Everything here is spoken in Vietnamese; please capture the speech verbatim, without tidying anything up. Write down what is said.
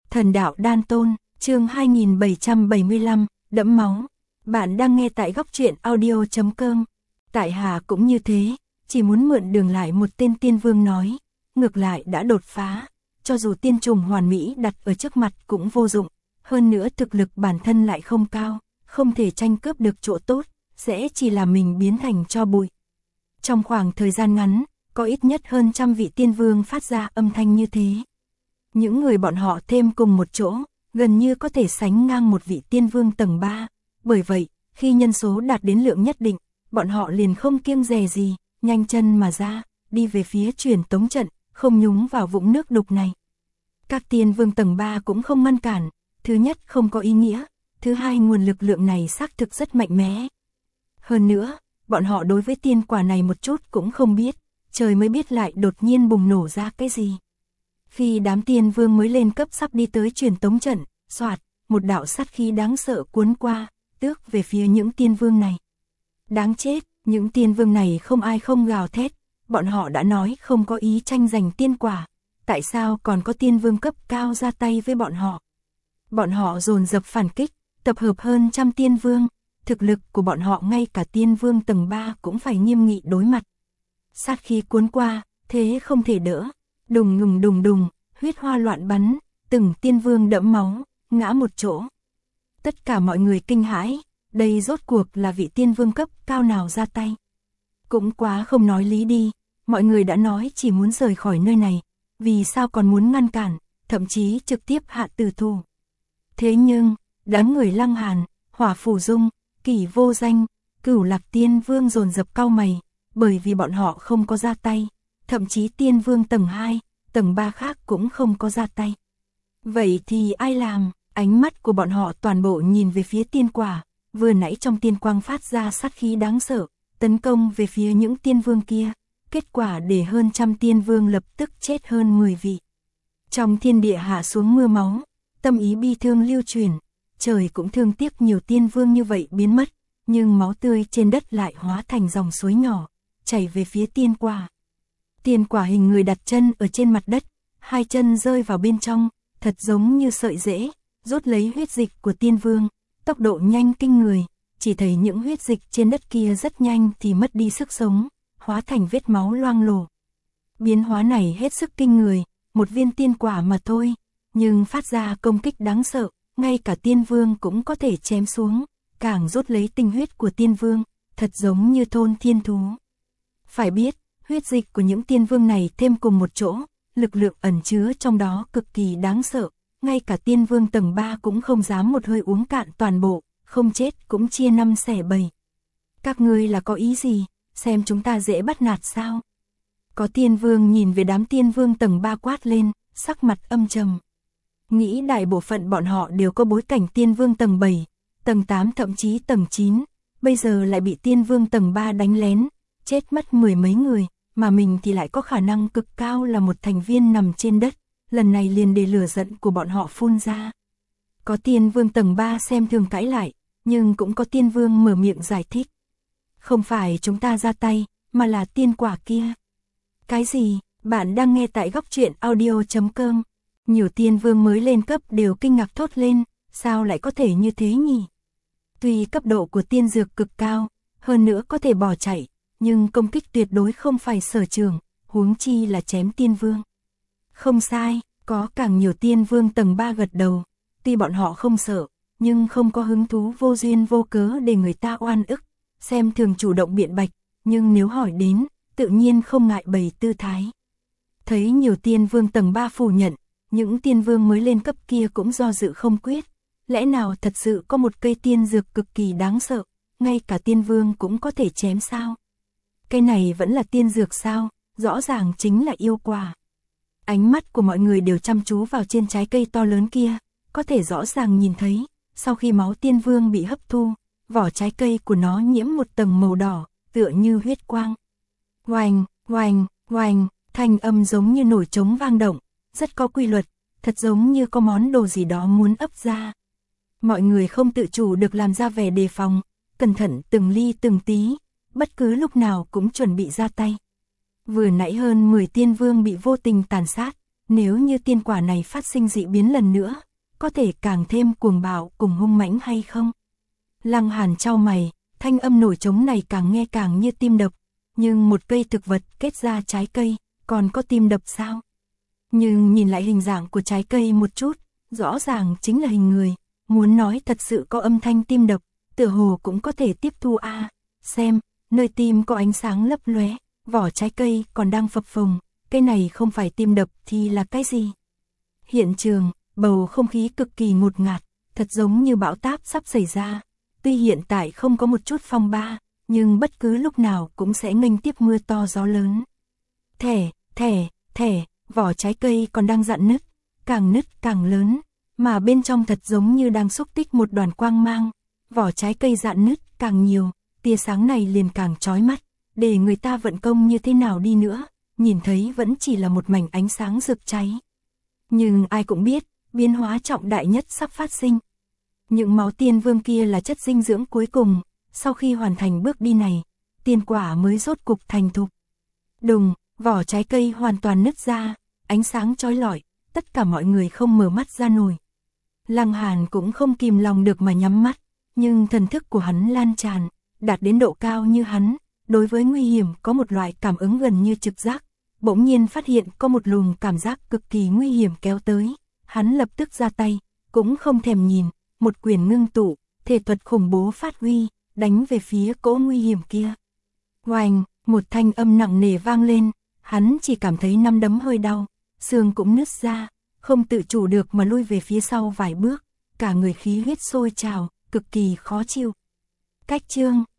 Thần đạo đan tôn, chương hai nghìn bảy trăm bảy mươi lăm, đẫm máu. Bạn đang nghe tại góc truyện audio chấm com. Tại Hà cũng như thế, chỉ muốn mượn đường lại một tên tiên vương nói, ngược lại đã đột phá, cho dù tiên trùng hoàn mỹ đặt ở trước mặt cũng vô dụng, hơn nữa thực lực bản thân lại không cao, không thể tranh cướp được chỗ tốt, sẽ chỉ làm mình biến thành tro bụi. Trong khoảng thời gian ngắn, có ít nhất hơn trăm vị tiên vương phát ra âm thanh như thế. Những người bọn họ thêm cùng một chỗ, gần như có thể sánh ngang một vị tiên vương tầng ba, bởi vậy, khi nhân số đạt đến lượng nhất định, bọn họ liền không kiêng dè gì, nhanh chân mà ra, đi về phía truyền tống trận, không nhúng vào vũng nước đục này. Các tiên vương tầng ba cũng không ngăn cản, thứ nhất không có ý nghĩa, thứ hai nguồn lực lượng này xác thực rất mạnh mẽ. Hơn nữa, bọn họ đối với tiên quả này một chút cũng không biết, trời mới biết lại đột nhiên bùng nổ ra cái gì. Khi đám tiên vương mới lên cấp sắp đi tới truyền tống trận, xoạt, một đạo sát khí đáng sợ cuốn qua, tước về phía những tiên vương này. Đáng chết, những tiên vương này không ai không gào thét, bọn họ đã nói không có ý tranh giành tiên quả, tại sao còn có tiên vương cấp cao ra tay với bọn họ. Bọn họ dồn dập phản kích, tập hợp hơn trăm tiên vương, thực lực của bọn họ ngay cả tiên vương tầng ba cũng phải nghiêm nghị đối mặt. Sát khí cuốn qua, thế không thể đỡ, đùng ngừng đùng đùng, huyết hoa loạn bắn, từng tiên vương đẫm máu, ngã một chỗ. Tất cả mọi người kinh hãi, đây rốt cuộc là vị tiên vương cấp cao nào ra tay. Cũng quá không nói lý đi, mọi người đã nói chỉ muốn rời khỏi nơi này, vì sao còn muốn ngăn cản, thậm chí trực tiếp hạ tử thủ. Thế nhưng, đám người Lăng Hàn, Hỏa Phù Dung, Kỷ Vô Danh, Cửu Lạc tiên vương dồn dập cau mày, bởi vì bọn họ không có ra tay, thậm chí tiên vương tầng hai, tầng ba khác cũng không có ra tay. Vậy thì ai làm? Ánh mắt của bọn họ toàn bộ nhìn về phía tiên quả, vừa nãy trong tiên quang phát ra sát khí đáng sợ, tấn công về phía những tiên vương kia, kết quả để hơn trăm tiên vương lập tức chết hơn mười vị. Trong thiên địa hạ xuống mưa máu, tâm ý bi thương lưu truyền, trời cũng thương tiếc nhiều tiên vương như vậy biến mất, nhưng máu tươi trên đất lại hóa thành dòng suối nhỏ, chảy về phía tiên quả. Tiên quả hình người đặt chân ở trên mặt đất, hai chân rơi vào bên trong, thật giống như sợi rễ, rút lấy huyết dịch của tiên vương, tốc độ nhanh kinh người, chỉ thấy những huyết dịch trên đất kia rất nhanh thì mất đi sức sống, hóa thành vết máu loang lổ. Biến hóa này hết sức kinh người, một viên tiên quả mà thôi, nhưng phát ra công kích đáng sợ, ngay cả tiên vương cũng có thể chém xuống, càng rút lấy tinh huyết của tiên vương, thật giống như thôn thiên thú. Phải biết, huyết dịch của những tiên vương này thêm cùng một chỗ, lực lượng ẩn chứa trong đó cực kỳ đáng sợ, ngay cả tiên vương tầng ba cũng không dám một hơi uống cạn toàn bộ, không chết cũng chia năm xẻ bảy. Các ngươi là có ý gì, xem chúng ta dễ bắt nạt sao? Có tiên vương nhìn về đám tiên vương tầng ba quát lên, sắc mặt âm trầm. Nghĩ đại bộ phận bọn họ đều có bối cảnh tiên vương tầng bảy, tầng tám thậm chí tầng chín, bây giờ lại bị tiên vương tầng ba đánh lén, chết mất mười mấy người, mà mình thì lại có khả năng cực cao là một thành viên nằm trên đất, lần này liền để lửa giận của bọn họ phun ra. Có tiên vương tầng ba xem thường cãi lại, nhưng cũng có tiên vương mở miệng giải thích. Không phải chúng ta ra tay, mà là tiên quả kia. Cái gì? Bạn đang nghe tại góc truyện audio chấm com. Nhiều tiên vương mới lên cấp đều kinh ngạc thốt lên, sao lại có thể như thế nhỉ? Tuy cấp độ của tiên dược cực cao, hơn nữa có thể bỏ chạy, nhưng công kích tuyệt đối không phải sở trường, huống chi là chém tiên vương. Không sai, có càng nhiều tiên vương tầng ba gật đầu, tuy bọn họ không sợ, nhưng không có hứng thú vô duyên vô cớ để người ta oan ức, xem thường chủ động biện bạch, nhưng nếu hỏi đến, tự nhiên không ngại bày tư thái. Thấy nhiều tiên vương tầng ba phủ nhận, những tiên vương mới lên cấp kia cũng do dự không quyết, lẽ nào thật sự có một cây tiên dược cực kỳ đáng sợ, ngay cả tiên vương cũng có thể chém sao? Cây này vẫn là tiên dược sao, rõ ràng chính là yêu quả. Ánh mắt của mọi người đều chăm chú vào trên trái cây to lớn kia, có thể rõ ràng nhìn thấy, sau khi máu tiên vương bị hấp thu, vỏ trái cây của nó nhiễm một tầng màu đỏ, tựa như huyết quang. Oanh, oanh, oanh, thanh âm giống như nổi trống vang động, rất có quy luật, thật giống như có món đồ gì đó muốn ấp ra. Mọi người không tự chủ được làm ra vẻ đề phòng, cẩn thận từng ly từng tí, bất cứ lúc nào cũng chuẩn bị ra tay. Vừa nãy hơn mười tiên vương bị vô tình tàn sát, Nếu như tiên quả này phát sinh dị biến lần nữa, có thể càng thêm cuồng bạo cùng hung mãnh hay không? Lăng Hàn chau mày, thanh âm nổi trống này càng nghe càng như tim đập, nhưng một cây thực vật kết ra trái cây, còn có tim đập sao? Nhưng nhìn lại hình dạng của trái cây một chút, rõ ràng chính là hình người, muốn nói thật sự có âm thanh tim đập, tựa hồ cũng có thể tiếp thu a. À, xem, nơi tim có ánh sáng lấp lóe, vỏ trái cây còn đang phập phồng, cái này không phải tim đập thì là cái gì? Hiện trường, bầu không khí cực kỳ ngột ngạt, thật giống như bão táp sắp xảy ra. Tuy hiện tại không có một chút phong ba, nhưng bất cứ lúc nào cũng sẽ nghênh tiếp mưa to gió lớn. Thẻ, thẻ, thẻ, vỏ trái cây còn đang rạn nứt, càng nứt càng lớn, mà bên trong thật giống như đang xúc tích một đoàn quang mang. Vỏ trái cây rạn nứt càng nhiều, tia sáng này liền càng chói mắt, để người ta vận công như thế nào đi nữa, nhìn thấy vẫn chỉ là một mảnh ánh sáng rực cháy. Nhưng ai cũng biết, biến hóa trọng đại nhất sắp phát sinh. Những máu tiên vương kia là chất dinh dưỡng cuối cùng, sau khi hoàn thành bước đi này, tiên quả mới rốt cục thành thục. Đùng, vỏ trái cây hoàn toàn nứt ra, ánh sáng chói lọi, tất cả mọi người không mở mắt ra nổi. Lăng Hàn cũng không kìm lòng được mà nhắm mắt, nhưng thần thức của hắn lan tràn, đạt đến độ cao như hắn, đối với nguy hiểm có một loại cảm ứng gần như trực giác, bỗng nhiên phát hiện có một luồng cảm giác cực kỳ nguy hiểm kéo tới, hắn lập tức ra tay, cũng không thèm nhìn, một quyền ngưng tụ, thể thuật khủng bố phát huy, đánh về phía cỗ nguy hiểm kia. Oanh, một thanh âm nặng nề vang lên, hắn chỉ cảm thấy năm đấm hơi đau, xương cũng nứt ra, không tự chủ được mà lui về phía sau vài bước, cả người khí huyết sôi trào, cực kỳ khó chịu. Cách chương